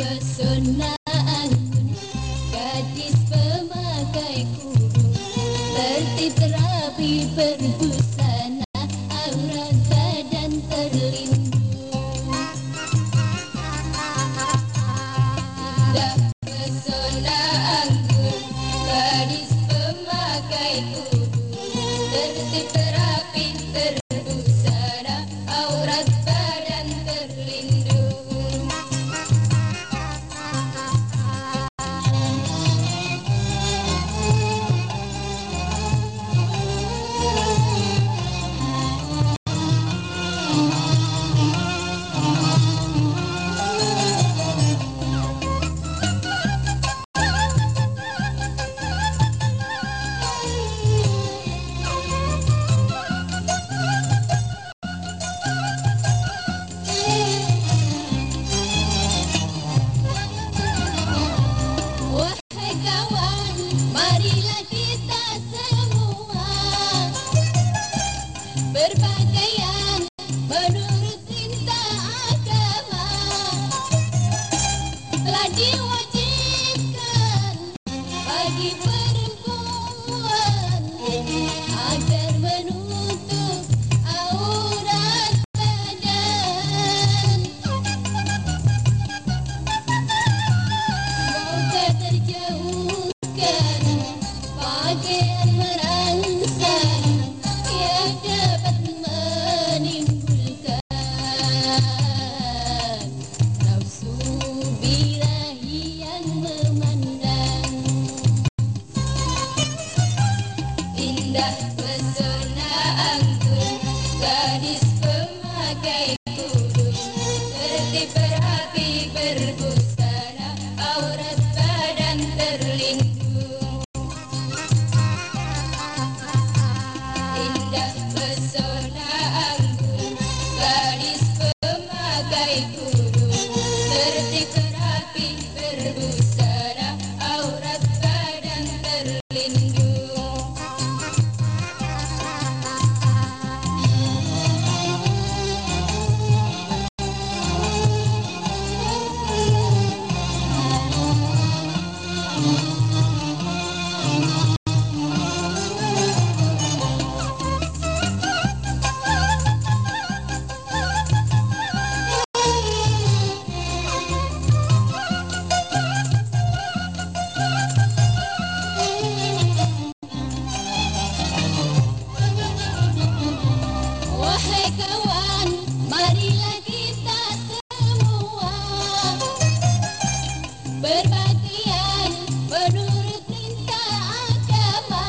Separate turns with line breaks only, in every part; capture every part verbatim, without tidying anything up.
pesona anggun, gadis pemakai kurung, tertib rapi berbusana, aurat badan terlindung. Indah pesona anggun, gadis pemakai kurung, tertib rapi berbusana, aurat badan terlindung. Wahai kawan, marilah kita semua berpakaian menurut perintah agama. Telah diwajibkan bagi perempuan agar menutup aurat badan. Semoga terjauhkan pakaian merangsang yang dapat menimbulkan nafsu birahi yang memandang. Indah pesona anggun, gadis pemakai kurung, tertib rapi berbusana, aurat badan terlindung. Indah pesona anggun, gadis pemakai kurung, tertib rapi berbusana, aurat badan terlindung. Wahai kawan, marilah kita semua berpakaian menurut perintah agama.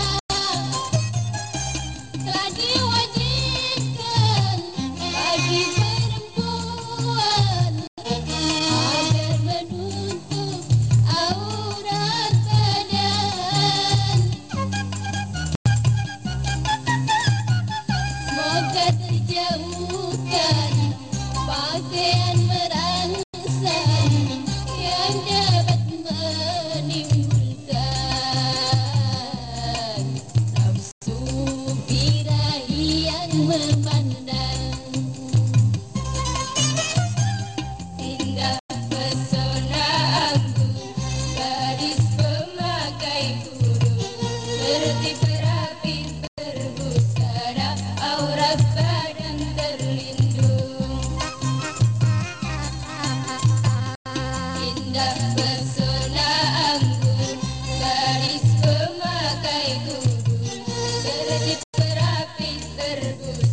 Telah diwajibkan bagi perempuan agar menutup aurat badan. Semoga terjauhkan pakaian merangsang yang dapat menimbulkan nafsu birahi yang memandang. Indah pesona anggun, gadis pemakai kurung, tertib rapi berbusana, aurat badan terlindung. Indah pesona anggun, gadis pemakai kurung, tertib rapi berbusana.